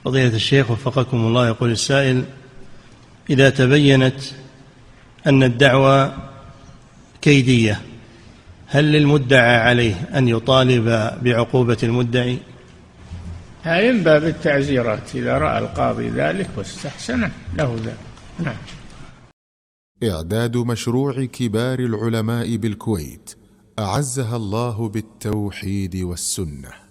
فضيلة الشيخ وفقكم الله، يقول السائل: إذا تبينت أن الدعوى كيدية، هل للمدعى عليه أن يطالب بعقوبة المدعي؟ هذا من باب التعزيرات، إذا رأى القاضي ذلك واستحسن له ذلك. نعم. إعداد مشروع كبار العلماء بالكويت أعزها الله بالتوحيد والسنة.